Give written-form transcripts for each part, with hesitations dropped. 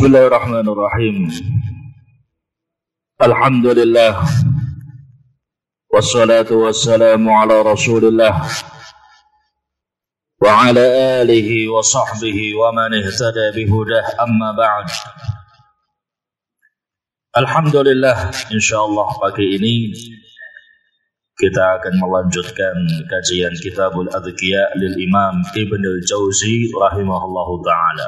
Bismillahirrahmanirrahim. Alhamdulillah. Wassalatu wassalamu ala Rasulillah wa ala alihi wa sahbihi wa man ihtada bihudah, amma ba'd. Alhamdulillah, insyaallah pagi ini kita akan melanjutkan kajian Kitabul Adhkiya lil Imam Ibn al-Jauzi rahimahullahu ta'ala.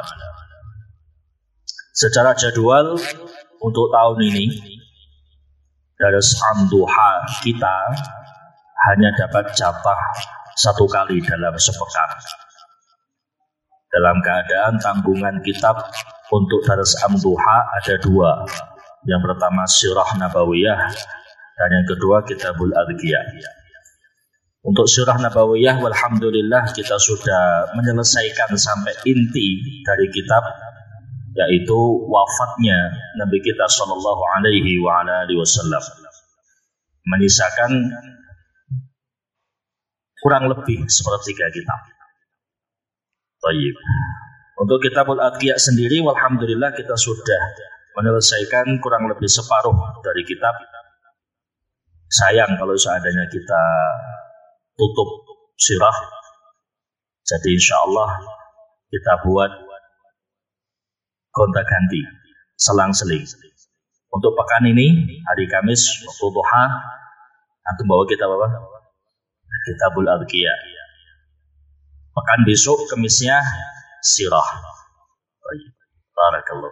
Secara jadwal untuk tahun ini Dars Am-Duha kita hanya dapat jatah satu kali dalam sepekan. Dalam keadaan tanggungan kitab untuk Dars Am-Duha ada dua. Yang pertama Sirah Nabawiyah dan yang kedua Kitabul Adhkiya. Untuk Sirah Nabawiyah walhamdulillah kita sudah menyelesaikan sampai inti dari kitab, yaitu wafatnya Nabi kita sallallahu alaihi wa ala alihi wasallam. Menyisakan kurang lebih sepertiga kitab. Baik. Untuk Kitabul Adhkiya sendiri walhamdulillah kita sudah menyelesaikan kurang lebih separuh dari kitab. Sayang kalau seandainya kita tutup sirah. Jadi insyaallah kita buat gonta-ganti, selang-seling. Untuk pekan ini, hari Kamis, waktu duha, antum bawa kitab apa? Kitabul Adhkiya. Pekan besok, Kamisnya, Sirah. Barakallah.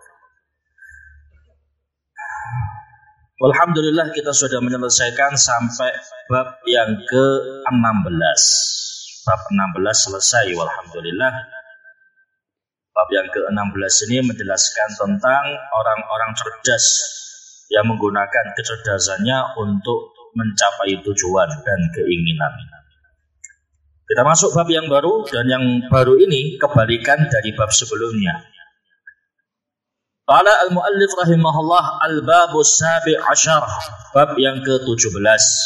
Alhamdulillah kita sudah menyelesaikan sampai bab yang ke-16. Bab 16 selesai, walhamdulillah. Bab yang ke-16 ini menjelaskan tentang orang-orang cerdas yang menggunakan kecerdasannya untuk mencapai tujuan dan keinginan. Kita masuk bab yang baru, dan yang baru ini kebalikan dari bab sebelumnya. Qala al-muallif rahimahullah al-babus sabi' asyar, bab yang ke-17.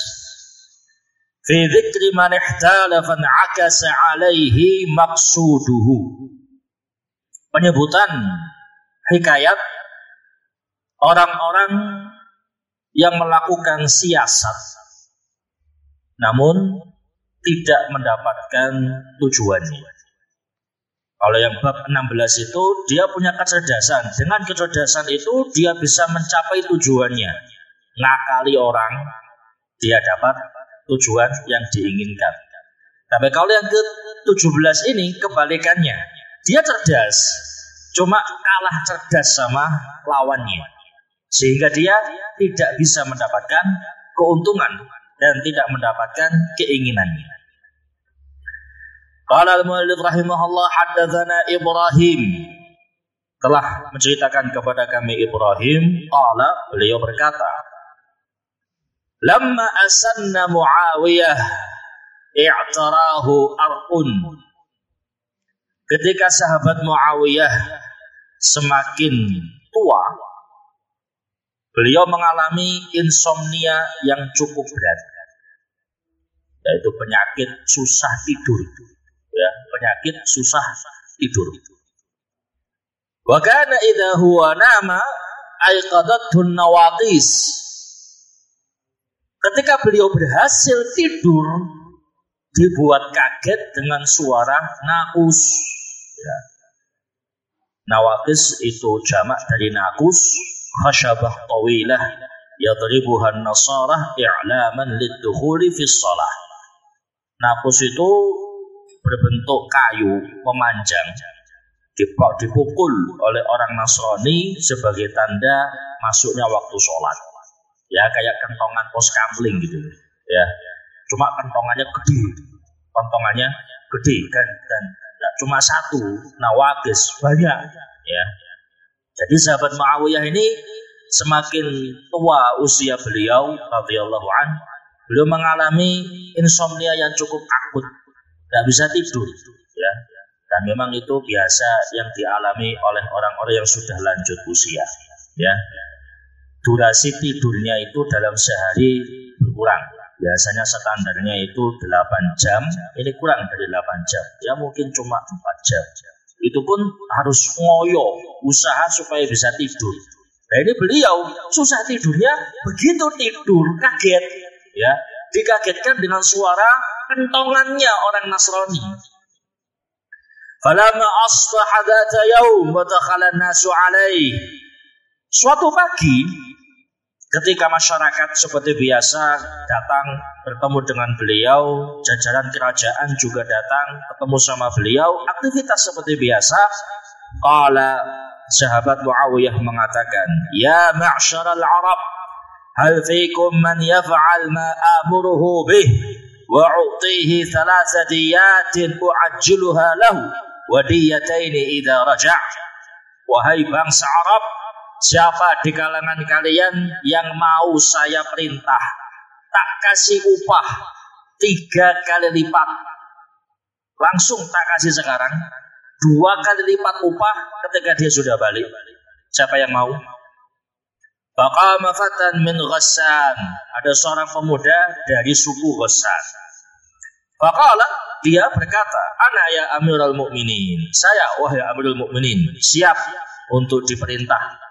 Fi dzikri man ihtala fan'akasa 'alaihi maqsuduhu. Penyebutan hikayat orang-orang yang melakukan siasat namun tidak mendapatkan tujuannya. Kalau yang bab 16 itu dia punya kecerdasan. Dengan kecerdasan itu dia bisa mencapai tujuannya. Ngakali orang, dia dapat tujuan yang diinginkan. Tapi kalau yang ke-17 ini kebalikannya. Dia cerdas, cuma kalah cerdas sama lawannya, sehingga dia tidak bisa mendapatkan keuntungan dan tidak mendapatkan keinginannya. Qala al-muallif rahimahullah haddatsana Ibrahim, telah menceritakan kepada kami Ibrahim, qala, beliau berkata, lamma asanna Muawiyah i'tarahu arqun. Ketika sahabat Muawiyah semakin tua, beliau mengalami insomnia yang cukup berat, yaitu penyakit susah tidur. Ya, penyakit susah tidur. Wa kana idza huwa nama aiqadathu nawaqis. Ketika beliau berhasil tidur, dibuat kaget dengan suara nakus. Ya. Nawaqis itu jamak dari nakus, khasyabah tawilah yadribuha an-nasarah i'laman lid-dukhuli fi shalah. Nakus itu berbentuk kayu memanjang, dipukul oleh orang Nasrani sebagai tanda masuknya waktu sholat. Ya, kayak kentongan pos kamling gitu. Ya, cuma kentongannya gede kan, dan tidak cuma satu, nawaqis banyak. Ya, jadi sahabat Muawiyah ini semakin tua usia beliau radhiyallahu an, beliau mengalami insomnia yang cukup akut, tidak bisa tidur. Ya, dan memang itu biasa yang dialami oleh orang-orang yang sudah lanjut usia. Ya, durasi tidurnya itu dalam sehari berkurang. Biasanya standarnya itu 8 jam, ini kurang dari 8 jam. Ya mungkin cuma 4 jam. Itu pun harus ngoyo, usaha supaya bisa tidur. Nah ini beliau susah tidurnya, begitu tidur kaget, ya, dikagetkan dengan suara kentongannya orang Nasrani. Falamma asbaha dzata yaum wa dakhala an-nasu alaihi. Suatu pagi ketika masyarakat seperti biasa datang bertemu dengan beliau, jajaran kerajaan juga datang ketemu sama beliau, aktivitas seperti biasa. Qala, sahabat Muawiyah mengatakan, "Ya ma'syaral Arab, hal fiikum man yaf'al ma amuruhu bih wa u'tihi thalatha diyatin u'ajjiluha lahu wa diyataini idza raja'." Wahai bangsa Arab, siapa di kalangan kalian yang mau saya perintah tak kasih upah 3 kali lipat, langsung tak kasih sekarang, 2 kali lipat upah ketika dia sudah balik. Siapa yang mau? Faqama fatan min Ghassan. Ada seorang pemuda dari suku Ghassan. Faqala, dia berkata, "Ana ya Amirul Mukminin." Saya, wahai Amirul Mukminin, siap untuk diperintah.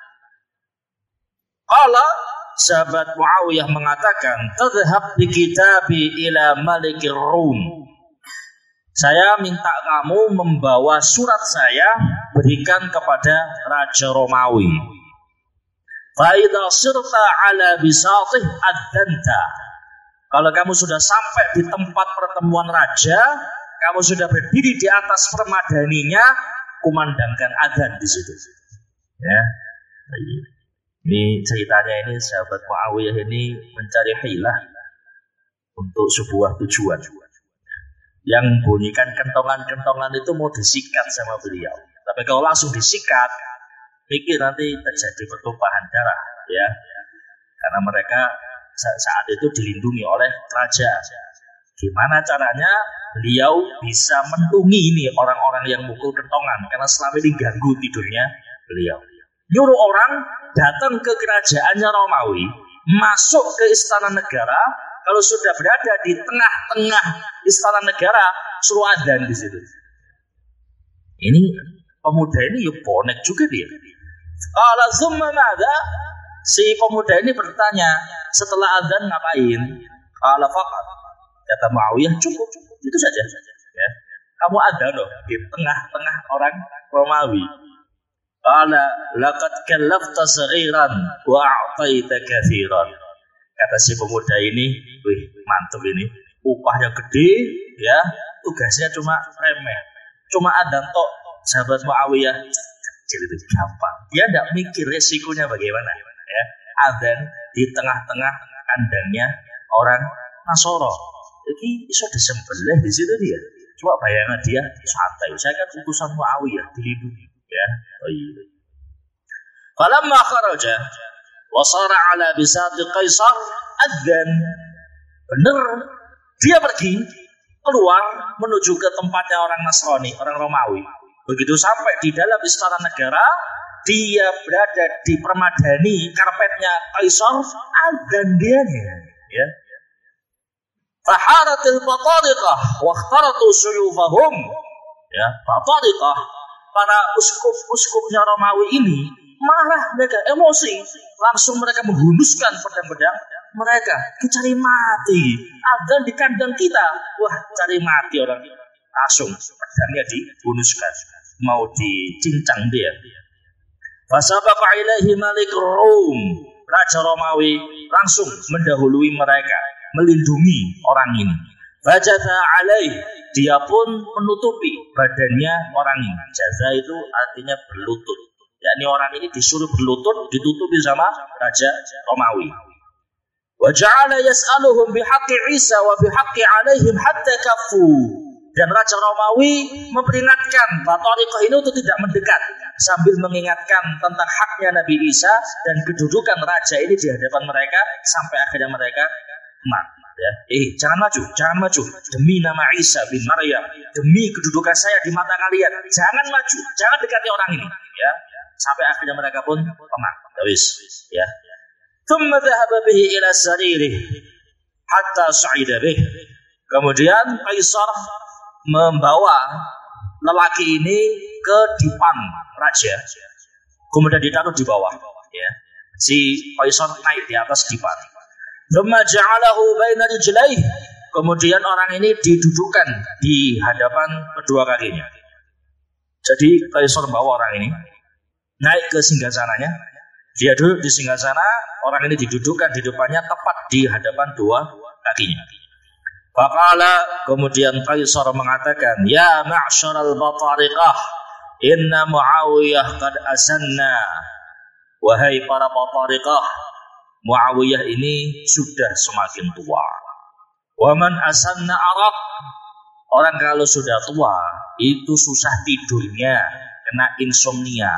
Qala, sahabat Muawiyah mengatakan, "Tadhhab bi kitabi ila Malikir Rum." Saya minta kamu membawa surat saya, berikan kepada Raja Romawi. Fa idza sirta ala bisatih adzanta. Kalau kamu sudah sampai di tempat pertemuan raja, kamu sudah berdiri di atas permadaninya, kumandangkan adzan di situ. Ya. Ini ceritanya ini sahabat Muawiyah ini mencari hilah untuk sebuah tujuan. Yang bunyikan kentongan-kentongan itu mau disikat sama beliau. Tapi kalau langsung disikat, pikir nanti terjadi pertumpahan darah, ya. Karena mereka saat itu dilindungi oleh raja. Gimana caranya beliau bisa mentungi ini orang-orang yang mukul kentongan, karena selama ini ganggu tidurnya beliau. Nyuruh orang datang ke kerajaannya Romawi, masuk ke istana negara. Kalau sudah berada di tengah-tengah istana negara, suruh adzan di situ. Ini pemuda ini ya bonek juga dia. Qala tsumma madza? Si pemuda ini bertanya, setelah adzan ngapain? Qala faqat. Kata Muawiyah, cukup itu saja. Ya. Kamu adzan loh di tengah-tengah orang Romawi. Qala laqad kallafta saghiran wa a'taita katsiran. Kata si pemuda ini, wih mantap ini, upahnya gede, ya, tugasnya cuma remeh, cuma adzan tok. Sahabat Muawiyah, kecil itu gampang, dia tidak mikir resikonya bagaimana, ya, adzan di tengah-tengah kandangnya orang Nasoro, jadi iso disembelih di situ dia. Coba bayangan dia santai, saya kan utusan Muawiyah dilindungi, ya. Oh iya. Falamma kharaja wasara ala bisati Qaisar adzan. Benar, dia pergi keluar menuju ke tempatnya orang Nasrani, orang Romawi. Begitu sampai di dalam istana negara, dia berada di permadani karpetnya Qaisar, adzan dia, ya. Faharatil batariqah wa ikhtaratu suyufahum. Ya, batariqah, para uskup-uskupnya Romawi ini marah, mereka emosi, langsung mereka menghunuskan pedang-pedang mereka, cari mati, adzan di kandang kita, wah cari mati orang, langsung pedangnya dihunuskan, mau dicincang dia. Fasabaqa ilaihi Malik Rum, Raja Romawi langsung mendahului mereka, melindungi orang ini. Fajatha alaih, dia pun menutupi badannya orang ini. Jaza itu artinya berlutut. Yakni orang ini disuruh berlutut, ditutupi sama Raja Romawi. Wa ja'ala yas'aluhum bihaqqi Isa wa bihaqqi 'alaihim hatta kafu. Dan Raja Romawi memperingatkan Batariqah ini untuk tidak mendekat, sambil mengingatkan tentang haknya Nabi Isa dan kedudukan raja ini di hadapan mereka sampai akhirnya mereka ya, jangan maju demi nama Isa bin Maryam, demi kedudukan saya di mata kalian, jangan maju, jangan dekati orang ini, ya. Sampai akhirnya mereka pun tenang. Ya. Thumma dhahaba bihi ila saririh hatta sa'ida bih. Kemudian Kaisar membawa lelaki ini ke dipan raja, kemudian ditaruh di bawah. Ya. Si Qaisar naik di atas dipan. Thumma ja'alahu baina rijlaihi. Kemudian orang ini didudukkan di hadapan kedua kakinya. Jadi Qaisar bawa orang ini naik ke singgasananya. Dia duduk di singgasana, orang ini didudukkan di depannya tepat di hadapan dua kakinya. Faqala, kemudian Qaisar mengatakan, "Ya ma'syaral batariqah, inna Muawiyah qad asanna." Wahai para batariqah, Muawiyah ini sudah semakin tua. Wa man asanna araq, orang kalau sudah tua itu susah tidurnya, kena insomnia.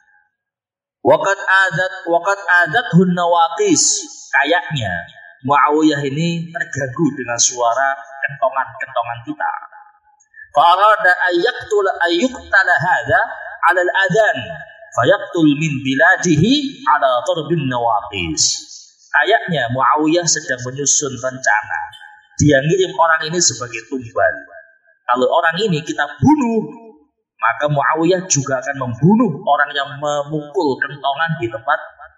Waqad adathun nawaqis, kayaknya Muawiyah ini terganggu dengan suara kentongan-kentongan kita. Farada ayyuqtala hadha 'ala al-adhan, fayaqtul min biladihi 'ala tarbin nawaqis. Kayaknya Muawiyah sedang menyusun rencana. Dia ngirim orang ini sebagai tumbal. Kalau orang ini kita bunuh, maka Muawiyah juga akan membunuh orang yang memukul kentongan di tempat.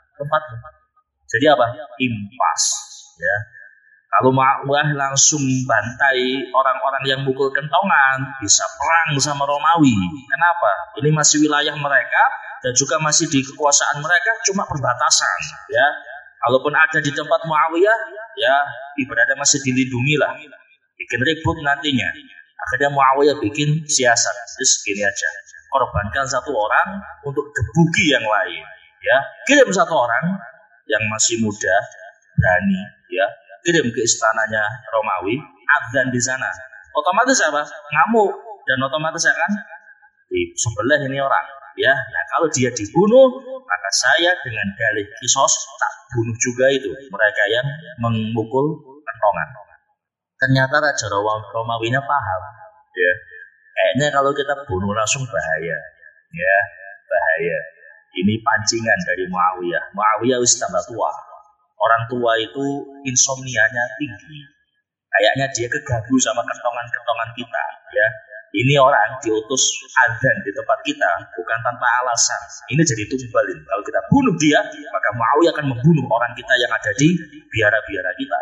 Jadi apa? Impas. Ya. Kalau Muawiyah langsung bantai orang-orang yang mukul kentongan, bisa perang sama Romawi. Kenapa? Ini masih wilayah mereka dan juga masih di kekuasaan mereka, cuma perbatasan. Ya. Kalaupun ada di tempat Muawiyah, ya ibaratnya masih dilindungi lah. Bikin ribut nantinya. Akhirnya Muawiyah bikin siasat. Terus gini aja, korbankan satu orang untuk gebuki yang lain. Ya, kirim satu orang yang masih muda, berani, ya, kirim ke istananya Romawi, adzan di sana. Otomatis apa? Ngamuk dan otomatis akan di sebelah ini orang. Ya, nah kalau dia dibunuh, maka saya dengan dalih kisos tak bunuh juga itu mereka yang memukul kentongan. Ternyata Raja Romawinya paham. Ya, kayaknya kalau kita bunuh langsung bahaya. Ya, bahaya. Ini pancingan dari Muawiyah. Muawiyah wis tambah tua. Orang tua itu insomnianya tinggi. Kayaknya dia keganggu sama kentongan-kentongan kita. Ya. Ini orang diutus adzan di tempat kita bukan tanpa alasan. Ini jadi tumbalin. Kalau kita bunuh dia, maka Muawiyah akan membunuh orang kita yang ada di biara-biara kita.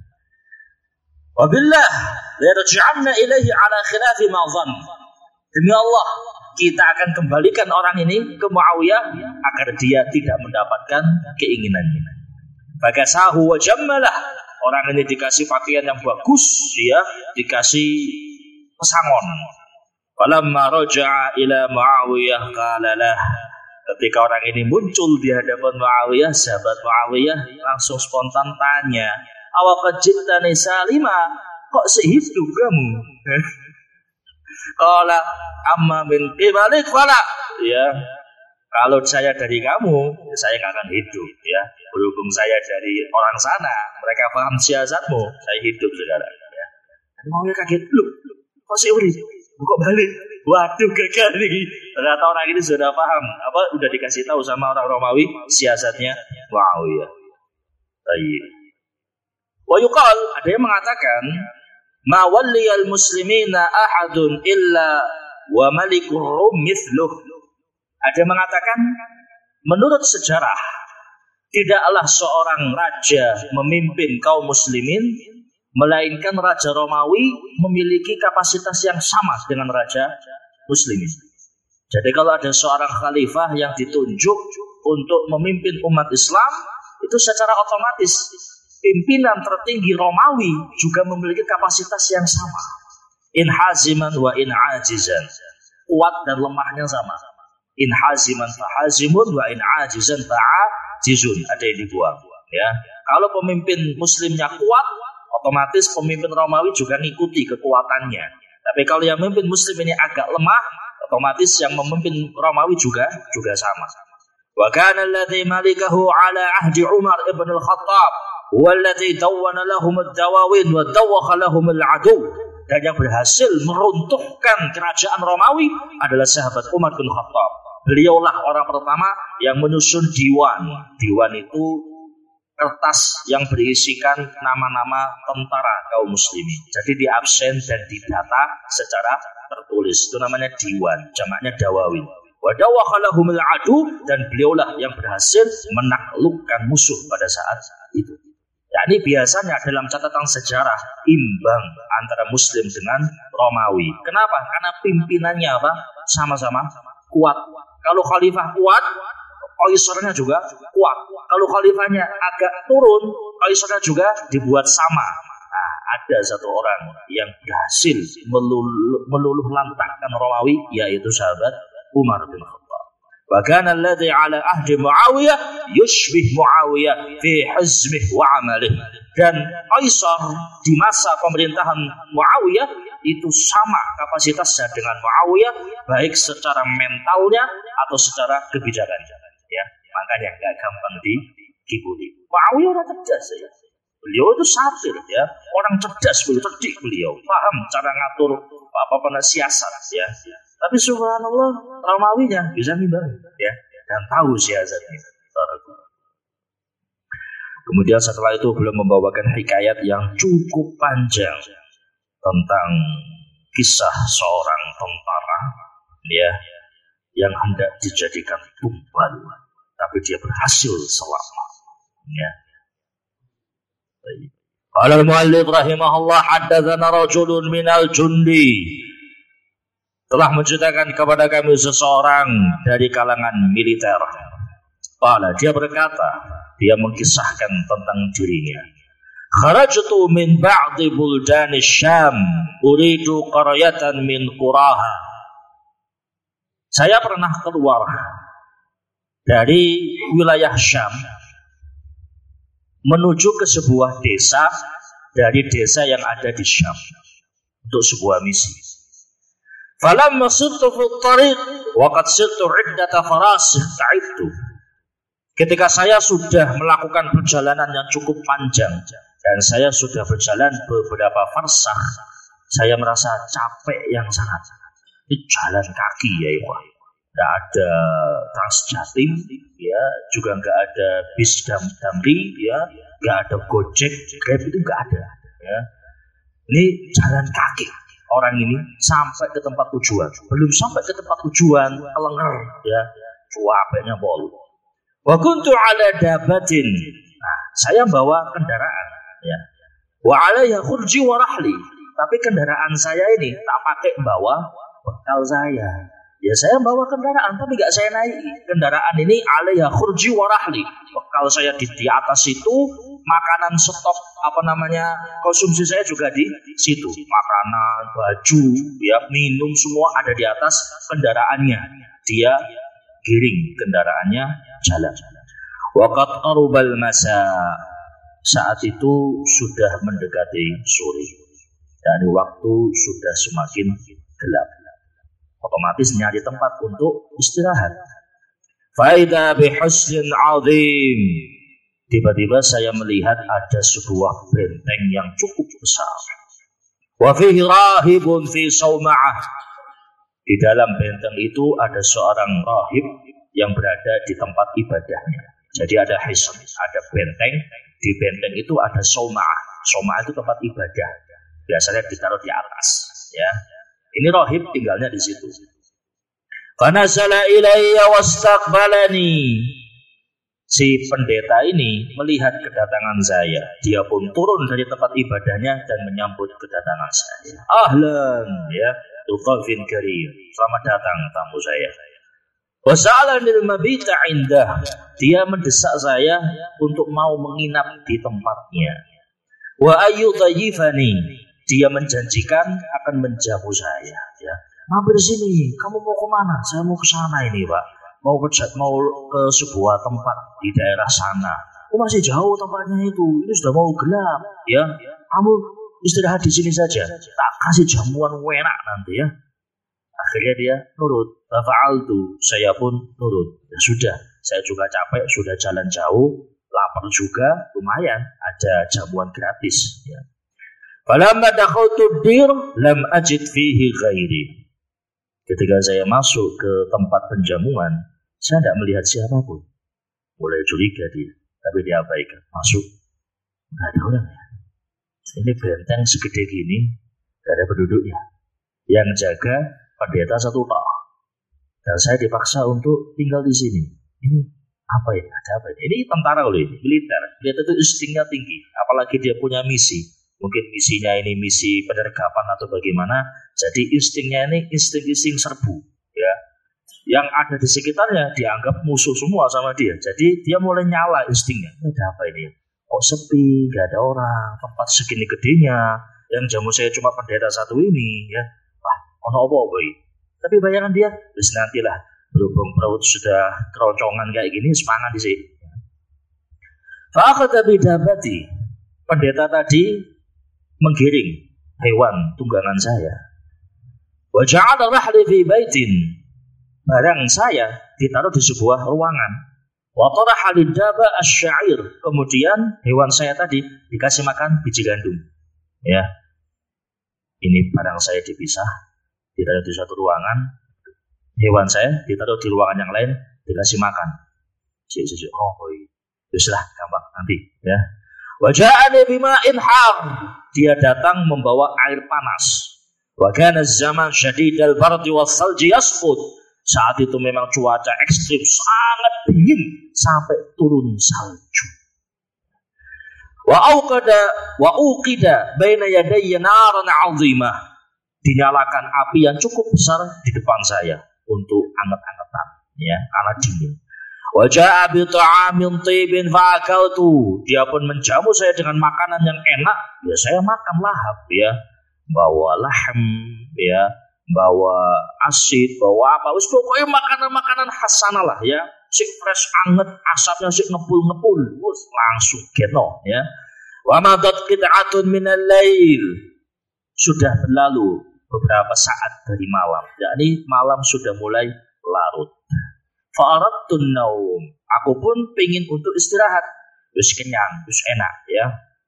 Wabillah, yarji'anna ilaihi ala khilafi ma dhann. Demi Allah, kita akan kembalikan orang ini ke Muawiyah agar dia tidak mendapatkan keinginannya. Bagasahu wa jammalah. Orang ini dikasih pakaian yang bagus, ya, dikasih pesangon. Falamma raja'a ila Muawiyah qala lah. Ketika orang ini muncul di hadapan Muawiyah, sahabat Muawiyah langsung spontan tanya, "Awaqad ji'tani salima? Kok sehidup kamu?" Qala amma min qibalik fala. Ya, kalau saya dari kamu, saya nggak akan hidup. Ya, berhubung saya dari orang sana, mereka paham siasatmu, saya hidup sekarang. Ya. Muawiyah kaget, loh, kok sih kok balik? Waduh, gagal nih. Ternyata orang ini sudah paham. Udah dikasih tahu sama orang Romawi siasatnya Muawiyah. Baik. Wa yuqal, ada yang mengatakan, ma walliyal muslimina ahadun illa wa malikur rum mithluh. Ada yang mengatakan, menurut sejarah, tidaklah seorang raja memimpin kaum muslimin, melainkan Raja Romawi memiliki kapasitas yang sama dengan Raja Muslimin. Jadi kalau ada seorang khalifah yang ditunjuk untuk memimpin umat Islam, itu secara otomatis pimpinan tertinggi Romawi juga memiliki kapasitas yang sama. In haziman wa in ajizan. Kuat dan lemahnya sama. In haziman fa hazimun wa in ajizan fa ajizun. Ada yang dibuang. Ya. Kalau pemimpin muslimnya kuat, otomatis pemimpin Romawi juga ngikuti kekuatannya. Tapi kalau yang memimpin muslim ini agak lemah, otomatis yang memimpin Romawi juga sama. Wa kana alladhi malikahu ala ahdi Umar ibn al-Khattab huwa alladhi dawwana lahum ad-dawawin wa dawakha lahum al-adu. Dan yang berhasil meruntuhkan kerajaan Romawi adalah sahabat Umar bin Khattab. Beliaulah orang pertama yang menyusun diwan. Diwan itu kertas yang berisikan nama-nama tentara kaum muslimin. Jadi diabsen dan didata secara tertulis. Itu namanya diwan, jamaknya dawawi. Wa dawakhalahumul adu, dan beliaulah yang berhasil menaklukkan musuh pada saat itu. Ya, ini biasanya dalam catatan sejarah imbang antara Muslim dengan Romawi. Kenapa? Karena pimpinannya apa? Sama-sama kuat. Kalau khalifah kuat, Qaisarnya juga kuat. Kalau khalifahnya agak turun, Qaisarnya juga dibuat sama. Nah, ada satu orang yang berhasil meluluh lantakkan Romawi, yaitu sahabat Umar bin Khattab. Wa kana alladhi ala ahdi Muawiyah yushbih Muawiyah fi hizmih wa amalih. Dan Qaisar di masa pemerintahan Muawiyah itu sama kapasitasnya dengan Muawiyah, baik secara mentalnya atau secara kebijakannya. Ya, makanya nggak gampang dikibuli. Muawiyah orang cerdas ya. Beliau itu satir ya, orang cerdas, beliau cerdik, beliau paham cara ngatur apa siasat ya. Tapi subhanallah Romawinya bisa ngimbangi ya, dan tahu siasatnya. Kemudian setelah itu beliau membawakan hikayat yang cukup panjang tentang kisah seorang tentara ya yang hendak dijadikan tumbal, tapi dia berhasil selamat ya. Qala al-muallif rahimahullah haddatsana rajulun minal jundi, telah menceritakan kepada kami seseorang dari kalangan militer. Qala, dia berkata, dia mengisahkan tentang dirinya. Kharajtu min ba'di buldan Syam uridu qaryatan min quraha. Saya pernah keluar dari wilayah Syam menuju ke sebuah desa dari desa yang ada di Syam untuk sebuah misi. Falamma sirtu fi tariq wa qad sirtu iddata farasih ta'ibtu. Ketika saya sudah melakukan perjalanan yang cukup panjang dan saya sudah berjalan beberapa farsah, saya merasa capek yang sangat. Ini jalan kaki ya ikhwan. Tidak ada Transjatim ya, juga nggak ada bis damri ya, nggak ada Gojek, Grab, itu nggak ada ya. Ini jalan kaki orang ini sampai ke tempat tujuan. Belum sampai ke tempat tujuan, kelenger ya, capeknya bol. Wa kuntu ala dabatin. Nah, saya bawa kendaraan ya. Wa alayya khurji wa rahli. Tapi kendaraan saya ini tak pakai bawa bekal saya. Ya saya bawa kendaraan tapi enggak saya naiki. Kendaraan ini alayya khurji wa rahli. Bekal saya di atas itu, makanan stok konsumsi saya juga di situ. Makanan, baju, ya, minum semua ada di atas kendaraannya. Dia giring kendaraannya jalan. Waqad qarubal masa. Saat itu sudah mendekati sore dan waktu sudah semakin gelap. Otomatis nyari tempat untuk istirahat. Faida bihusnin azim. Tiba-tiba saya melihat ada sebuah benteng yang cukup besar. Wa fihi rahibun fi sauma'ah. Di dalam benteng itu ada seorang rahib yang berada di tempat ibadahnya. Jadi ada hisn, ada benteng. Di benteng itu ada sauma'ah. Sauma'ah itu tempat ibadah. Biasanya ditaruh di atas, ya. Ini rahib tinggalnya di situ. Fanazala ilayya wastaqbalani. Si pendeta ini melihat kedatangan saya. Dia pun turun dari tempat ibadahnya dan menyambut kedatangan saya. Ahlan, ya, dhafin karim. Selamat datang tamu saya. Wasa'alanil mabita indah. Dia mendesak saya untuk mau menginap di tempatnya. Wa ayyudhayifani. Dia menjanjikan akan menjamu saya. Ya, mampir sini. Kamu mau kemana? Saya mau ke sana ini, Pak. Mau ke sebuah tempat di daerah sana. Oh, masih jauh tempatnya itu. Ini sudah mau gelap. Ya, kamu istirahat di sini saja. Tak kasih jamuan enak nanti ya. Akhirnya dia nurut. Fa'altu. Saya pun nurut. Ya sudah. Saya juga capek. Sudah jalan jauh. Lapar juga. Lumayan. Ada jamuan gratis. Ya. Falamma dakhaltu dir lam ajid fihi ghairi. Ketika saya masuk ke tempat penjamuan, saya tidak melihat siapapun. Mulai curiga dia, tapi dia abaikan. Masuk, nggak ada orang ya. Ini benteng segede gini, nggak ada penduduknya. yang jaga pendeta satu tok. Dan saya dipaksa untuk tinggal di sini. Ini apa ya? Ada apa ini? Ini tentara loh ini, militer. Militer itu instingnya tinggi, apalagi dia punya misi. Mungkin misinya ini misi penyergapan atau bagaimana. Jadi instingnya ini insting serbu, ya. Yang ada di sekitarnya dianggap musuh semua sama dia. Jadi dia mulai nyala instingnya. Ini ada apa ini? Kok sepi, gak ada orang, tempat segini gedenya, yang jamu saya cuma pendeta satu ini, ya. Wah, ono apa ini? Tapi bayangan dia, terus nantilah berhubung perut sudah keroncongan kayak gini, semangat di sini. Fa'akhadha bidabati, pendeta tadi menggiring hewan tunggangan saya. Wa ja'ala rahli fi baitin, barang saya ditaruh di sebuah ruangan. Wa taraha lidaba asy-sya'ir, kemudian hewan saya tadi dikasih makan biji gandum. Ya. Ini barang saya dipisah, ditaruh di suatu ruangan, hewan saya ditaruh di ruangan yang lain, dikasih makan. Bislah, gampang nanti, ya. Wa ja'ani bima'in har, dia datang membawa air panas. Wa kana az-zaman syadidal bardi was-salji yasqut, saat itu memang cuaca ekstrim, sangat dingin sampai turun salju. Wa uqida baina yadayya naran 'azimah, dinyalakan api yang cukup besar di depan saya untuk anget-angetan, ya, karena dingin. Wa jaa bi ta'amin tibin fa'akaltu, dia pun menjamu saya dengan makanan yang enak, ya saya makan lahap, ya. Bawa lahm, ya, bawa asid, bawa apa, wis pokoknya makanan-makanan khas sana lah, ya. Sik fresh anget, asapnya sik ngepul-ngepul, wis langsung geno, ya. Wa madat qit'atun minal lail, sudah berlalu beberapa saat dari malam, yakni malam sudah mulai larut. Fa'aradtun naum, aku pun pingin untuk istirahat, wis kenyang, wis enak, ya.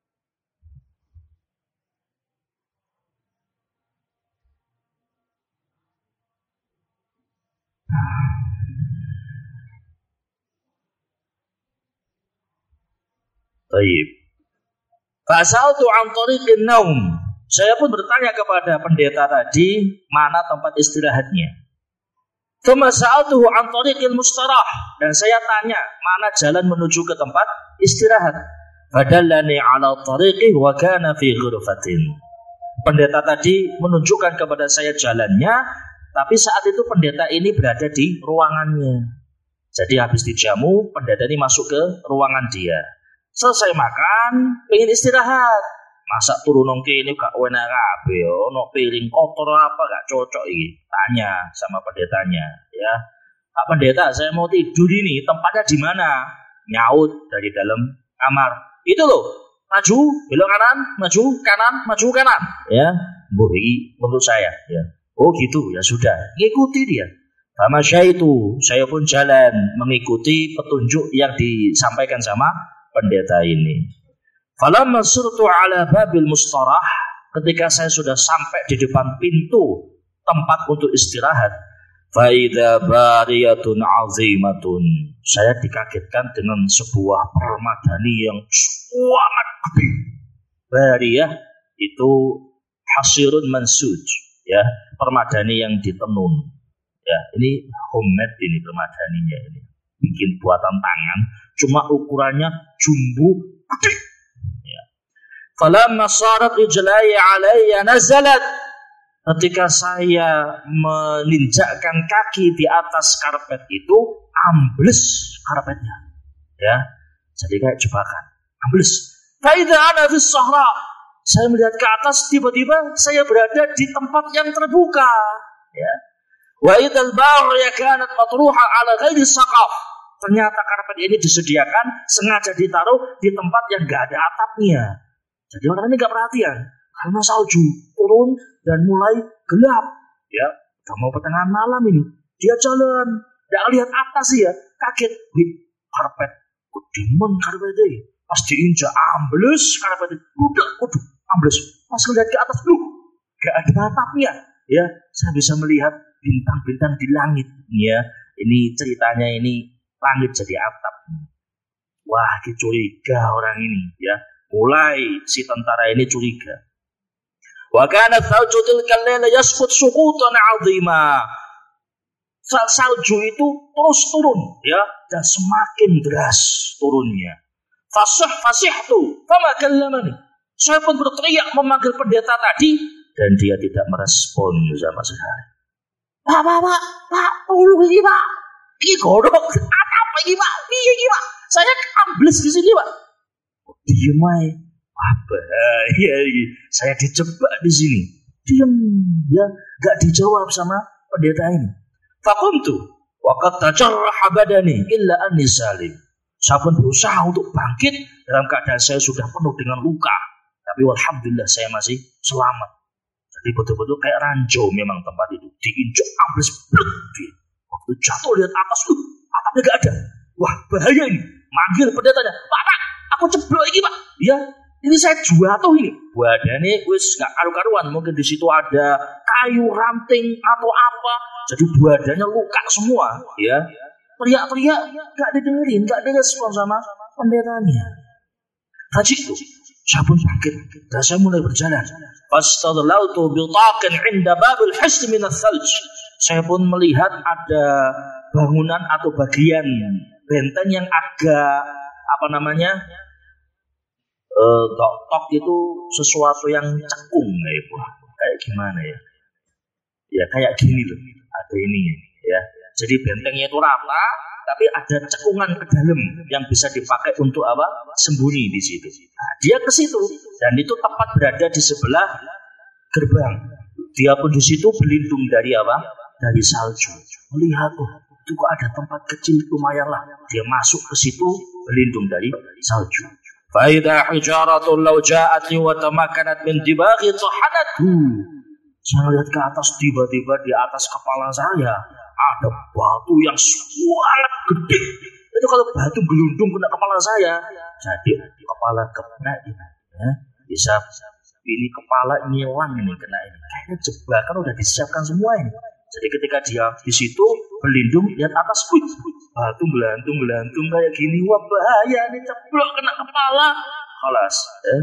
Baik. Fa'saltu an tariqin naum, saya pun bertanya kepada pendeta tadi mana tempat istirahatnya. Tsumma sa'altuhu an tariqil mustarah, dan saya tanya mana jalan menuju ke tempat istirahat. Fadallani 'ala tariqi wa kana fi ghurfatin. Pendeta tadi menunjukkan kepada saya jalannya, tapi saat itu pendeta ini berada di ruangannya. Jadi habis dijamu, pendeta ini masuk ke ruangan dia. Selesai makan, ingin istirahat. Masa turun nongke ini gak enak kabeh, ono piring kotor apa gak cocok ini. Tanya sama pendetanya, ya. Pak pendeta, saya mau tidur ini, tempatnya di mana? Nyaut dari dalam kamar. Itu loh, maju, belok kanan, maju kanan, maju kanan, ya. Ini menurut saya, ya. Oh gitu, ya sudah. Ngikuti dia. Sama saya itu, saya pun jalan mengikuti petunjuk yang disampaikan sama pendeta ini. Falamma surtu ala babil mustarah, ketika saya sudah sampai di depan pintu tempat untuk istirahat, fa idza bariyatun azimatun, saya dikagetkan dengan sebuah permadani yang sangat gede. Bariyah itu hasirun mansuj, ya, permadani yang ditenun. Ya, ini homemade ini permadaninya ini. Bikin buatan tangan, cuma ukurannya jumbo gede. Falamma sarat rijlaya alayya nazalat, ketika saya menginjakkan kaki di atas karpet itu, ambles karpetnya, ya, jadi kayak jebakan, ambles. Fa idza ana fis sahra, saya melihat ke atas, tiba-tiba saya berada di tempat yang terbuka, ya. Wa idzal barya kanat matruha ala ghairi saqaf, ternyata karpet ini disediakan sengaja ditaruh di tempat yang enggak ada atapnya. Jadi orang ini gak perhatian karena salju turun dan mulai gelap, ya. Udah mau pertengahan malam ini, dia jalan, gak lihat atas ya, kaget, karpet, kediman karpet ini, pas diinjak ambles karpet, udah, ambles, pas lihat ke atas, gak ada atapnya, ya. Saya bisa melihat bintang-bintang di langit, ya. Ini ceritanya ini langit jadi atap. Wah, curiga orang ini, ya. Mulai si tentara ini curiga. Wa kana thalju tilka al-laila yasqut suqutan 'azima. Salju itu terus turun ya, dan semakin deras turunnya. Fasihtu fama kallamani. Saya pun berteriak memanggil pendeta tadi dan dia tidak merespon sama sekali. Pak, tolong ini Pak. Ini godok apa ini Pak? Ini Pak. Saya ambles di sini Pak. Diam aja. Apa ya ini? Saya dijebak di sini. Diam ya, enggak dijawab sama pendeta ini. Faqumtu wa qad tajarraha badani illa anni salim. Saya pun berusaha untuk bangkit dalam keadaan saya sudah penuh dengan luka. Tapi alhamdulillah saya masih selamat. Jadi betul-betul kayak ranjau memang tempat itu. Diinjak ambles blek. Waktu jatuh lihat atas, atapnya gak ada. Wah bahaya ini. Manggil pendetanya, Pak, aku ceblok ini Pak. Ya, ini saya jatuh ini. Badannya wis gak karu-karuan. Mungkin di situ ada kayu, ranting atau apa. Jadi badannya luka semua. Ya, teriak-teriak gak didengerin, gak direspon sama pendetanya. Haji itu, saya pun bangkit dan saya mulai berjalan. Fastadlautu bitaqin 'inda babil hisn min ats-tsalj. Saya pun melihat ada bangunan atau bagian benteng yang agak tok itu sesuatu yang cekung kayak gimana ya? Ya kayak gini loh, ada ini ya. Jadi bentengnya itu rata, tapi ada cekungan ke dalam yang bisa dipakai untuk apa? Sembunyi di situ. Nah, dia ke situ dan itu tepat berada di sebelah gerbang. Dia pun di situ berlindung dari apa? Dari salju. Melihat itu kok ada tempat kecil lumayan lah. Dia masuk ke situ berlindung dari salju. Fa idza hijaratun law ja'at wa tamakkanat min dibaghi tahanathu. Saya lihat ke atas, tiba-tiba di atas kepala saya ada batu yang sangat gede. Itu kalau batu gelundung kena kepala saya, jadi kepala kena ini, ya, bisa ini kepala ngilang ini kena ini. Kayaknya jebakan udah disiapkan semua ini. Jadi ketika dia di situ berlindung, lihat atas, batu gelantung kayak gini, wah bahaya ini, ceblok kena kepala, khalas.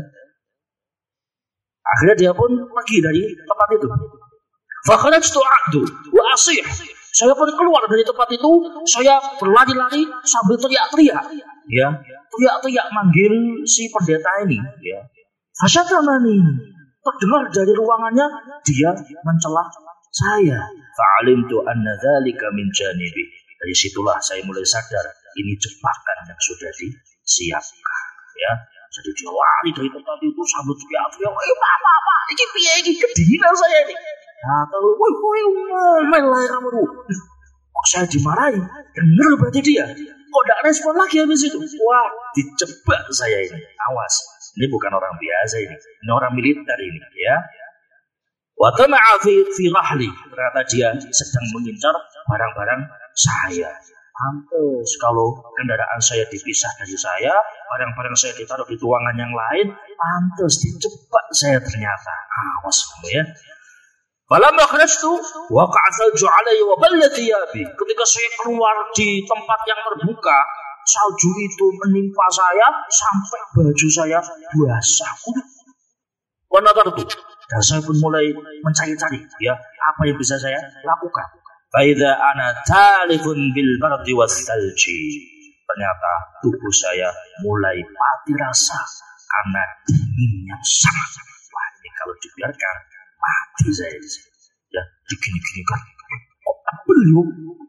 Akhirnya dia pun pergi dari tempat itu. Fakharajtu a'du wa asih. Saya pun keluar dari tempat itu, saya berlari-lari sambil teriak-teriak, ya, teriak-teriak manggil si pendeta ini, ya. Fasyatamani, terdengar dari ruangannya dia mencela saya. Fa'alimtu anna dzalika min janibi. Dari situlah saya mulai sadar ini jebakan yang sudah disiapkan, ya. Jadi dia lari dari tempat itu sambil teriak-teriak, Pak, ini piye iki kedinginan saya ini. Nah, tahu, main lah kamu tuh. Kok saya dimarahin? Dengar berarti dia. Kok tidak respon lagi habis itu? Wah, dijebak saya ini. Awas, ini bukan orang biasa ini orang militer ini, ya. Wa tama'a fi rahli. Ternyata dia sedang mengincar barang-barang saya. Pantes kalau kendaraan saya dipisah dari saya, barang-barang saya ditaruh di ruangan yang lain, pantes dijebak saya ternyata. Awas kamu ya. Falamma kharajtu waqa'a salju 'alayya wa ballat thiyabi. Ketika saya keluar di tempat yang terbuka, salju itu menimpa saya sampai baju saya basah kulit. Wa nadartu. Dan saya pun mulai mencari-cari, ya, apa yang bisa saya lakukan. Fa idza ana talifun bil bardi was salji. Ternyata tubuh saya mulai mati rasa karena dingin yang sangat. Wah, ini kalau dibiarkan mati saya di sini. Ya, digini-gini kan. Kok tebel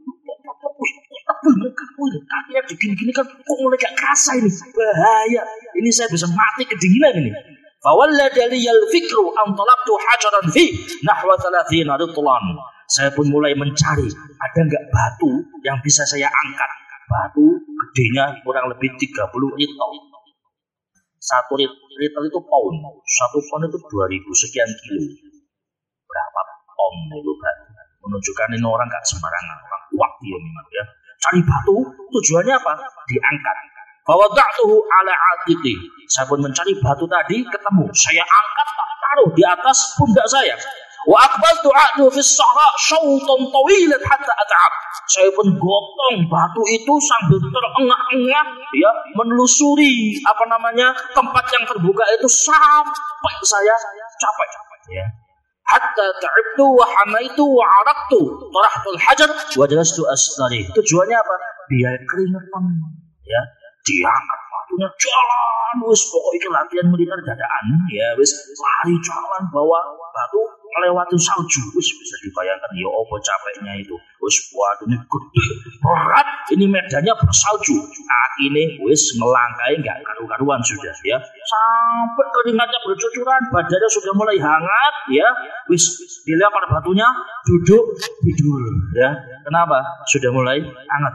kakinya digini-gini kan. Kok mulai gak kerasa ini. Bahaya. Ini saya bisa mati kedinginan ini. Fawallada liyal fikru an talabtu hajaran fi nahwa 30 ritlan. Saya pun mulai mencari ada enggak batu yang bisa saya angkat. Batu gedenya kurang lebih 30 ritel. 1 ritel itu pound. 1 pound itu 2000 sekian kilo. Berapa ton itu batu? Menunjukkan ini orang enggak sembarangan, orang kuat dia memang, ya. Cari batu tujuannya apa? Diangkat. Fawada'tuhu ala 'atiqi. Saya pun mencari batu tadi, ketemu. Saya angkat, taruh di atas pundak saya. Wa aqbaltu 'adu fi as-sahra shawtan tawilan hatta at'ab. Saya pun gotong batu itu sambil terengah-engah, ya, menelusuri tempat yang terbuka itu sampai saya capek. ya. Hatta ta'ibtu wa hamaitu wa araktu tarahtul hajar wa jalastu astari. Tujuannya apa? Biar keringetan, ya. Diangkat batunya, jalan wis pokoknya latihan militer dadaan, ya wis lari jalan bawa batu melewati salju, wis bisa dibayangkan ya apa capeknya itu. Wis waduhnya gede, berat, ini medannya bersalju. Akhirnya wis ngelangkai enggak karu-karuan sudah, ya. Sampai keringatnya bercucuran, badannya sudah mulai hangat, ya. Wis dilempar batunya, duduk tidur, ya. Kenapa? Sudah mulai hangat.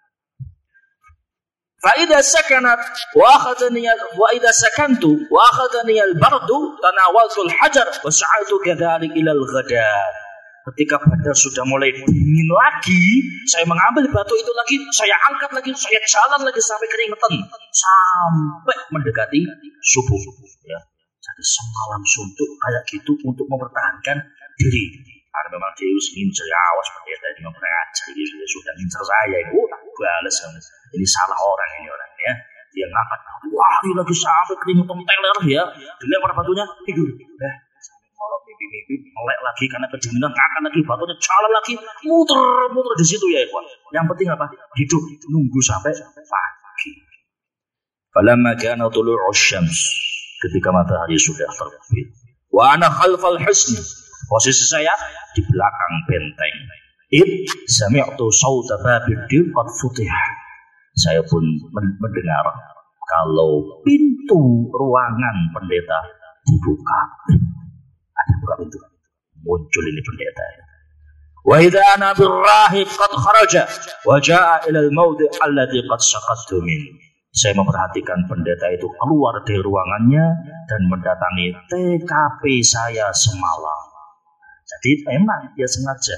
فإذا سكنت وإذا سكنت وأخذني البرد تناولت الحجر وسعيت كذلك إلى الغداء. Ketika badan sudah mulai dingin lagi, saya mengambil batu itu lagi, saya angkat lagi, saya jalan lagi sampai keringetan, sampai mendekati subuh. Ya. Jadi semalam suntuk kayak gitu untuk mempertahankan diri. Karena memang Deus ngincer, awas pendeta ini memperngajar, ini sudah ngincer saya, tak balas. Ini salah orang ini orangnya. Dia ngangkat lari lagi sampai keringetan teler, ya. Dilempar batunya, tidur. Ya. Kalau mimpi melek lagi karena kedinginan, ngangkat lagi batunya, jalan lagi, muter di situ ya, Ikhwan. Yang penting apa? Hidup, nunggu sampai pagi. Falamma kana tulu'us syams, ketika matahari sudah terbit. Wa ana khalfal hisni, posisi saya di belakang benteng. Sami'tu sauta babil qad futihah. Saya pun mendengar kalau pintu ruangan pendeta dibuka. Ada buka pintu. Muncul ini pendeta. Wa idza ana birrahib qad kharaja wa jaa ila al-mawdi' alladhi qad saqattu min. Saya memperhatikan pendeta itu keluar dari ruangannya dan mendatangi TKP saya semalam. Jadi memang dia sengaja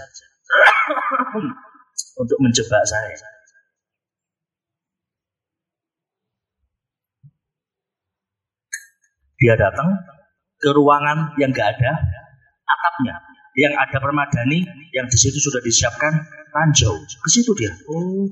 untuk menjebak saya. Dia datang ke ruangan yang enggak ada atapnya, yang ada permadani, yang di situ sudah disiapkan ranjau. Ke situ dia. Oh,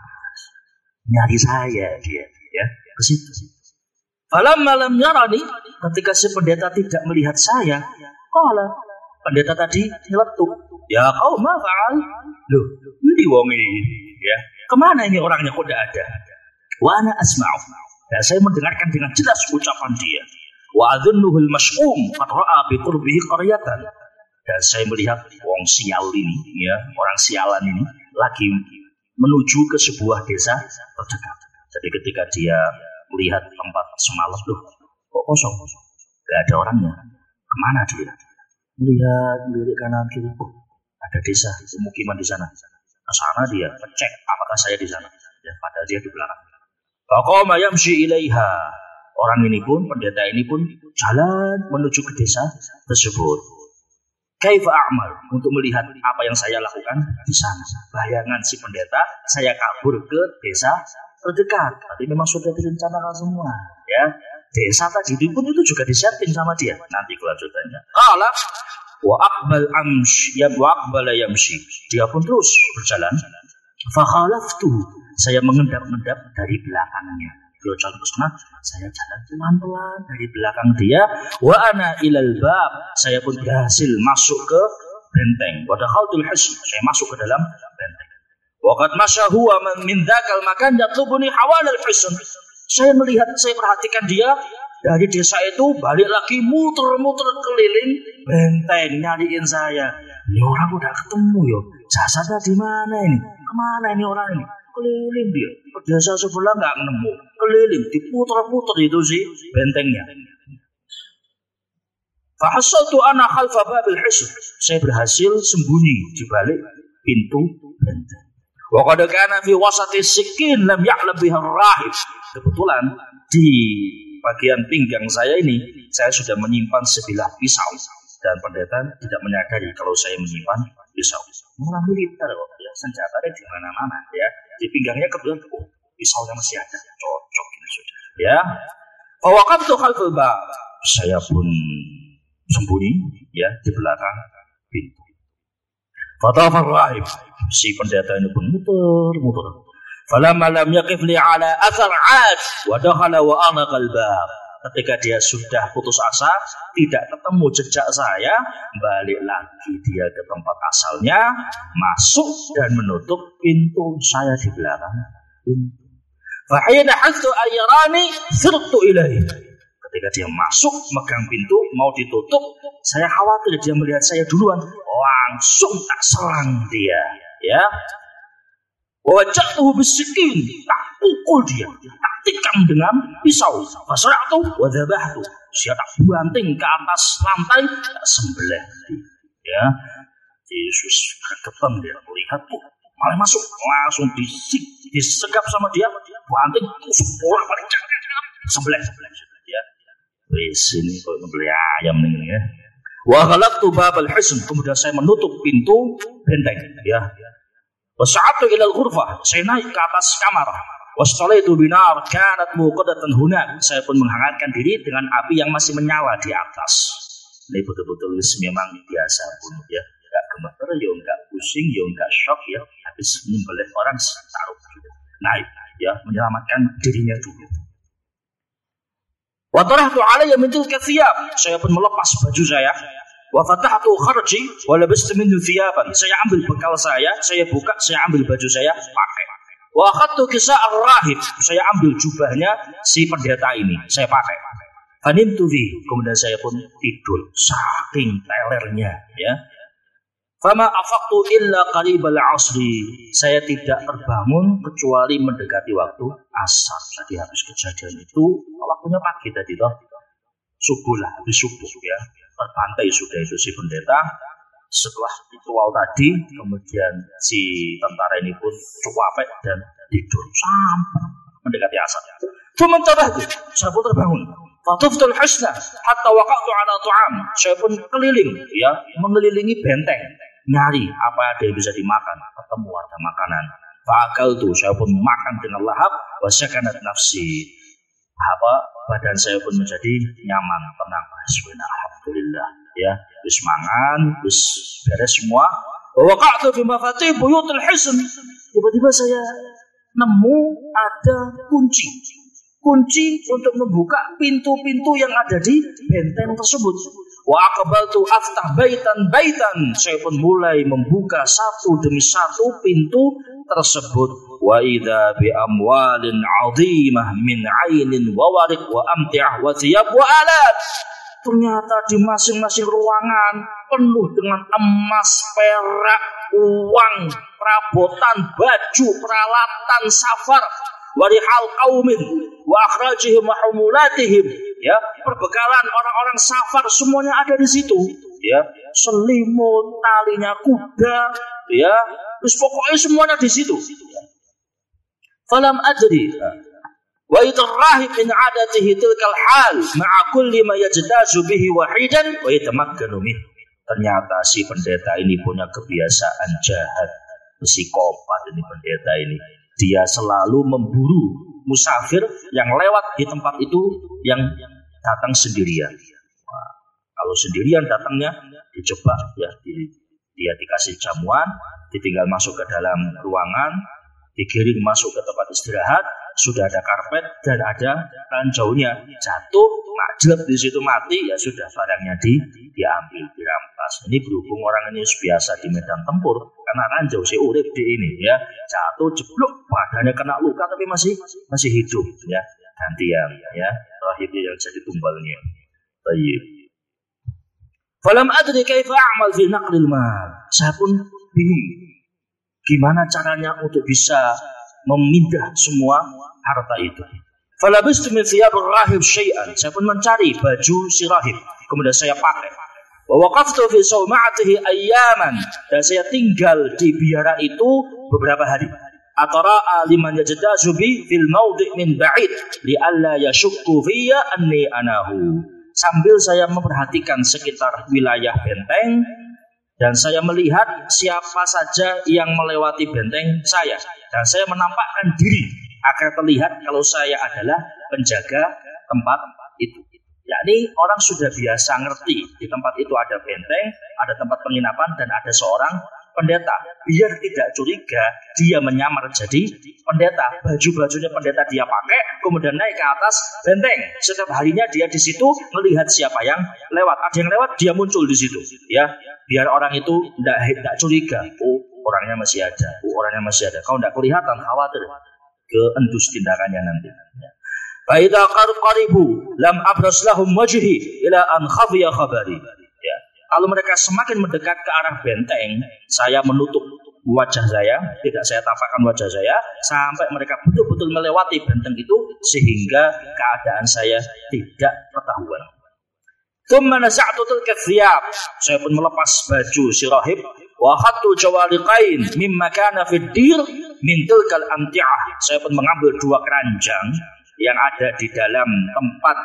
nyari saya dia, ya, ke situ. Falamma lam yarani, ketika si pendeta tidak melihat saya, qala, pendeta tadi nyeletuk, ya kau ma fa'al? Loh, ini wong ini, ya. Kemana ini orangnya kok tidak ada? Wa ana asma'u. Dan saya mendengarkan dengan jelas ucapan dia. Wa adhunnuhul mas'um qad ra'a bi qurbihi qaryatan. Dan saya melihat wong sial ini, ya, orang sialan ini lagi menuju ke sebuah desa terdekat. Jadi ketika dia melihat tempat semalam, loh, kok kosong? Gak ada orangnya. Kemana dia? Melirik kanan kiri, ada desa, pemukiman di sana. Ke sana dia cek apakah saya di sana. Ya, padahal dia di belakang. Faqama yamshi ilaiha. Orang ini pun, pendeta ini pun jalan menuju ke desa tersebut. Kaifa a'mal, untuk melihat apa yang saya lakukan di sana. Bayangan si pendeta, saya kabur ke desa terdekat. Tapi memang sudah direncanakan semua, ya. Desa tadi pun itu juga disiapin sama dia. Nanti kelanjutannya. Qala wa aqbala yamshi. Dia pun terus berjalan. Fa khalaftu, saya mengendap-endap dari belakangnya. Beliau jalan ke sana, saya jalan pelan-pelan dari belakang dia. Wa ana ilal bab, saya pun berhasil masuk ke benteng. Wa dakhaltul hisn, saya masuk ke dalam benteng. Wa qad masya huwa min dzakal makan yatlubuni hawal al-hisn. Saya melihat, saya perhatikan dia dari desa itu balik lagi muter-muter keliling benteng nyariin saya. Ini orang udah ketemu yo. Jasadnya di mana ini? Kemana ini orang ini? Keliling dia. Desa sebelah nggak nemu. Keliling, diputar-putar itu sih bentengnya. Fahasaltu ana khalfa babil hisn. Saya berhasil sembunyi di balik pintu benteng. Wa qad kana fi wasati sikin lam ya'lam biha ar-rahib. Kebetulan di bagian pinggang saya ini saya sudah menyimpan sebilah pisau dan pendeta tidak menyadari kalau saya menyimpan pisau. Orang militer kok, ya, senjatanya di mana-mana, ya. Di pinggangnya kebetulan pisaunya masih ada, cocok ini sudah, ya. Fawaqaftu khalfal bab. Saya pun sembunyi, ya, di belakang pintu. Fatafar rahib, si pendeta ini pun muter. Falamma lam yaqif li ala athar 'ad wa dakhala wa aghlaqa al-bab. ketika dia sudah putus asa, tidak ketemu jejak saya, balik lagi dia ke tempat asalnya, masuk dan menutup pintu saya di belakang pintu. Fahina hatta ayrani sirtu ilaihi. Ketika dia masuk megang pintu mau ditutup, saya khawatir dia melihat saya duluan, langsung tak serang dia, ya. Wajatuhu bisikin, tak pukul dia, tak tikam dengan pisau. Fasra'tu wa dzabahtu. Saya tak banting ke atas lantai, tak sembelih. Ya. Yesus gregetan dia melihat tuh, malah masuk, langsung disegap sama dia, banting tusuk bola balik sembelih. Ya. Wis ini kok membeli ayam nih ya. Wa ghalaqtu babal hisn, kemudian saya menutup pintu benteng, ya. Wasa'atu ilal ghurfah, saya naik ke atas kamar. Wastalaitu binar kanat muqaddatan hunak, saya pun menghangatkan diri dengan api yang masih menyala di atas. Ini betul-betul memang biasa pun ya, enggak gemeter, ya enggak pusing, ya enggak shock ya, habis nyembelih orang taruh gitu. Naik ya, menyelamatkan dirinya dulu. Wa tarahtu alayya min tilka thiyab, saya pun melepas baju saya. Wa fatahtu kharji wa labistu minhu thiyaban. Saya ambil bekal saya buka, saya ambil baju saya pakai. Wa akhadtu kisa' ar-rahib, saya ambil jubahnya si pendeta ini, saya pakai. Fanimtu fi, kemudian saya pun tidur saking telernya, ya. Fama afaqtu illa qaribal 'asri. Saya tidak terbangun kecuali mendekati waktu asar. Tadi habis kejadian itu waktunya pagi tadi toh. Subuh lah, habis subuh ya. Terbantai sudah itu si pendeta. Setelah ritual tadi, kemudian si tentara ini pun capek dan tidur sampai mendekati asar. Sementara itu, saya pun terbangun. Fatuftul husna hatta waqa'tu ala tu'am. Saya pun keliling, ya, mengelilingi benteng, nyari apa ada yang bisa dimakan. Ketemu ada makanan. Fa'akaltu, saya pun makan dengan lahap. Wa sakanat nafsi. Badan saya pun menjadi nyaman, tenang. Alhamdulillah, ya, wis mangan, wis beres semua. Wa waqa'tu fi mafatih buyutul hisn. Tiba-tiba saya nemu ada kunci untuk membuka pintu-pintu yang ada di benteng tersebut. Wa aqbaltu aftah baitan. Saya pun mulai membuka satu demi satu pintu tersebut. Wa idza bi amwalin 'azimah min 'ainin wa wariq wa amti'ah wa thiyab wa alat. Ternyata di masing-masing ruangan penuh dengan emas, perak, uang, perabotan, baju, peralatan safar, warihal qaumin wa akhrajihim wa humulatihim, ya, perbekalan orang-orang safar semuanya ada di situ, ya, selimut, talinya kuda, ya, terus pokoknya semuanya di situ. Falam adri wa idrahib min adatihi tilkal hal ma'a kulli ma yajdazu bihi wahidan wa yatamakkanu min. Ternyata si pendeta ini punya kebiasaan jahat, psikopat ini pendeta ini. Dia selalu memburu musafir yang lewat di tempat itu yang datang sendirian. Nah, kalau sendirian datangnya dijebak, ya, dia dikasih jamuan, ditinggal masuk ke dalam ruangan, digiring masuk ke tempat istirahat, sudah ada karpet dan ada ranjaunya, jatuh, majleb di situ mati, ya sudah barangnya diambil, dirampas. Ini berhubung orang ini biasa di medan tempur, karena ranjau si urip di ini, ya, jatuh jeblok, badannya kena luka tapi masih hidup, ya, gantian, ya, terakhir yang jadi tumbalnya. Tayyib. Falam adri kaifa a'mal fi naqlil mal. Saya pun bingung gimana caranya untuk bisa memindah semua harta itu. Falabistu min thiyabir rahib syai'an. Saya pun mencari baju si rahib, kemudian saya pakai. Wa waqaftu fi sawma'atihi ayyaman. Dan saya tinggal di biara itu beberapa hari. Atara'a liman yajdazu bi fil mawdi' min ba'id li alla yashukku fiyya anni anahu. Sambil saya memperhatikan sekitar wilayah benteng dan saya melihat siapa saja yang melewati benteng saya, dan saya menampakkan diri agar terlihat kalau saya adalah penjaga tempat itu. Yakni orang sudah biasa ngerti di tempat itu ada benteng, ada tempat penginapan dan ada seorang pendeta. Biar tidak curiga, dia menyamar jadi pendeta. Baju-bajunya pendeta dia pakai, kemudian naik ke atas benteng. Setiap harinya dia di situ melihat siapa yang lewat. Ada yang lewat, dia muncul di situ. Ya, biar orang itu tidak curiga. Oh, orangnya masih ada. Oh, orangnya masih ada. Kalau tidak kelihatan, khawatir keendus tindakannya nanti. Faida qaribu lam abras lahum wajhi ila an khafiya khabari. Ya. Kalau mereka semakin mendekat ke arah benteng, saya menutup wajah saya, tidak saya tampakkan wajah saya sampai mereka betul-betul melewati benteng itu sehingga keadaan saya tidak ketahuan. Thumma naza'tu tilka thiyab. Saya pun melepas baju si rahib wa khattu jawaliqain mimma kana fi dir min tilkal amti'ah. Saya pun mengambil 2 keranjang yang ada di dalam tempat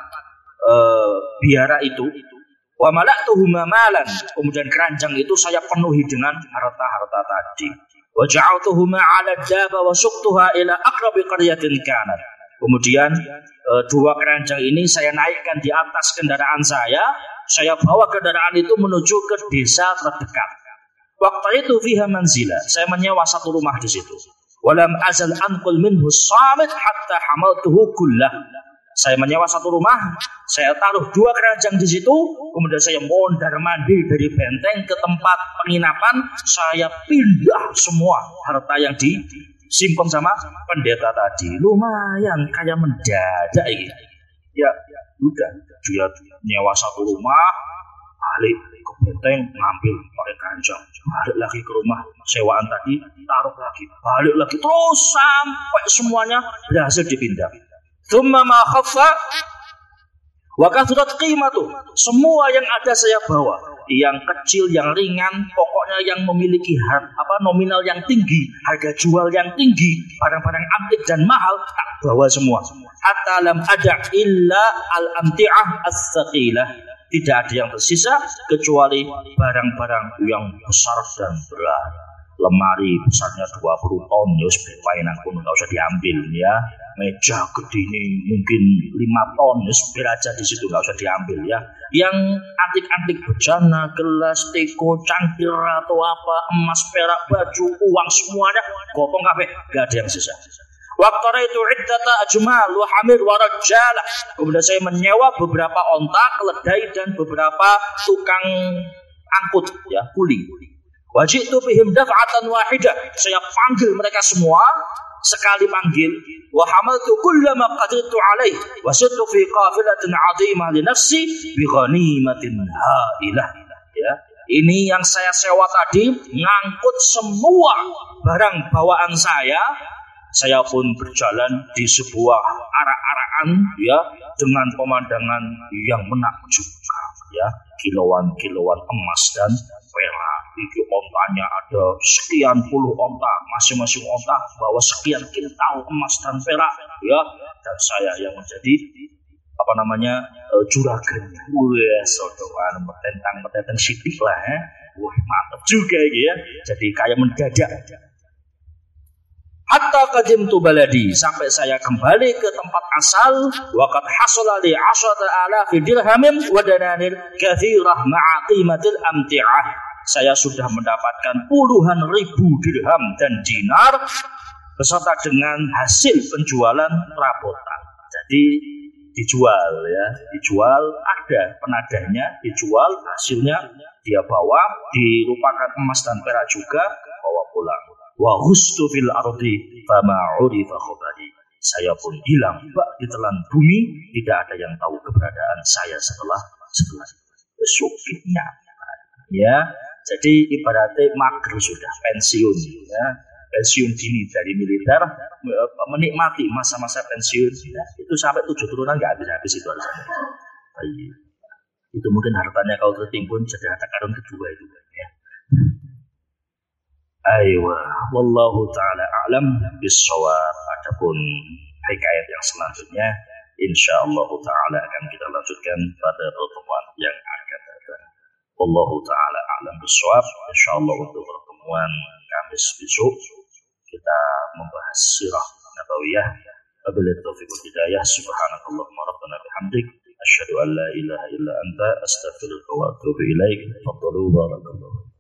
biara itu. Wa mala'tuhuma malan. Kemudian keranjang itu saya penuhi dengan harta-harta tadi. Wa ja'altuhuma 'ala daba wa suqtuha ila aqrabi qaryatin kanat. Kemudian 2 keranjang ini saya naikkan di atas kendaraan saya bawa kendaraan itu menuju ke desa terdekat. Waktu itu fiha manzila, saya menyewa 1 rumah di situ. Walam azal anqul minhu samit hatta hamaltuhu kullah. Saya menyewa 1 rumah, saya taruh 2 keranjang di situ, kemudian saya mondar-mandir dari benteng ke tempat penginapan, saya pindah semua harta yang disimpan sama pendeta tadi. Lumayan kayak mendadak ini. Ya, udah dia nyewa 1 rumah, balik ke benteng ngambil pakai keranjang, balik lagi ke rumah sewaan tadi, taruh lagi, balik lagi, terus sampai semuanya berhasil dipindah. Tsumma ma khaffa wa kathurat qimatu. Semua yang ada saya bawa, yang kecil, yang ringan, pokoknya yang memiliki nominal yang tinggi, harga jual yang tinggi, barang-barang antik dan mahal, tak bawa semua. Hatta lam ada illa al-amti'ah as-saqilah. Tidak ada yang tersisa kecuali barang-barang yang besar dan berat. Lemari besarnya 20 ton, ya sebenarnya pun nggak usah diambil ya. Meja gede ini mungkin 5 ton, ya biar aja di situ nggak usah diambil ya. Yang antik-antik bejana, gelas, teko, cangkir atau apa, emas, perak, baju, uang semuanya gotong kabeh, nggak ada yang sisa. Waktu itu iddata ajmal wa hamir wa rajalah. Kemudian saya menyewa beberapa onta, keledai dan beberapa tukang angkut ya, kuli. Wajitu bihim daf'atan wahidah. Saya panggil mereka semua sekali panggil. Wa hamaltu kullama qadirtu alaih wa suttu fi qafilatin 'azimah li nafsi bi ghanimatin hailah. Ya. Ini yang saya sewa tadi, ngangkut semua barang bawaan saya. Saya pun berjalan di sebuah arak-arakan ya, dengan pemandangan yang menakjubkan ya, kiloan-kiloan emas dan perak. Itu ontanya ada sekian puluh onta, masing-masing onta bawa sekian kintal emas dan perak ya, dan saya yang menjadi juragannya. Wah, sodokan metentang sidik lah ya. Wah, mantap juga ya. Jadi kayak mendadak. Hatta qadimtu baladi, sampai saya kembali ke tempat asal. Waqad hasala li 10,000 dirhamin wa dananir katsirah ma'a qimatil amti'ah. Saya sudah mendapatkan puluhan ribu dirham dan dinar beserta dengan hasil penjualan perabotan. Jadi dijual ya, dijual, ada penadahnya, dijual, hasilnya dia bawa, dirupakan emas dan perak juga, bawa pulang. Wa ghustu fil ardi fama urifa khabari. Saya pun hilang bak ditelan bumi, tidak ada yang tahu keberadaan saya setelah sukitnya. Ya, jadi ibaratnya mager sudah, pensiun ya, pensiun dini dari militer, menikmati masa-masa pensiun ya. Itu sampai 7 turunan nggak habis-habis itu alasannya. Itu mungkin hartanya kalau tertimbun jadi harta karun kedua itu ya. Aywa, wallahu ta'ala a'lam bis-shawab. Adapun hikayat yang selanjutnya insyaallah ta'ala akan kita lanjutkan pada pertemuan yang akan datang. Wallahu ta'ala a'lam bis-shawab. Insyaallah untuk pertemuan Kamis besok kita membahas sirah nabawiyah. Wabillahi taufiq wal hidayah. Subhanakallahumma rabbana bihamdik asyhadu an la ilaha illa anta astaghfiruka wa atubu ilaik. Fadlu barakallahu.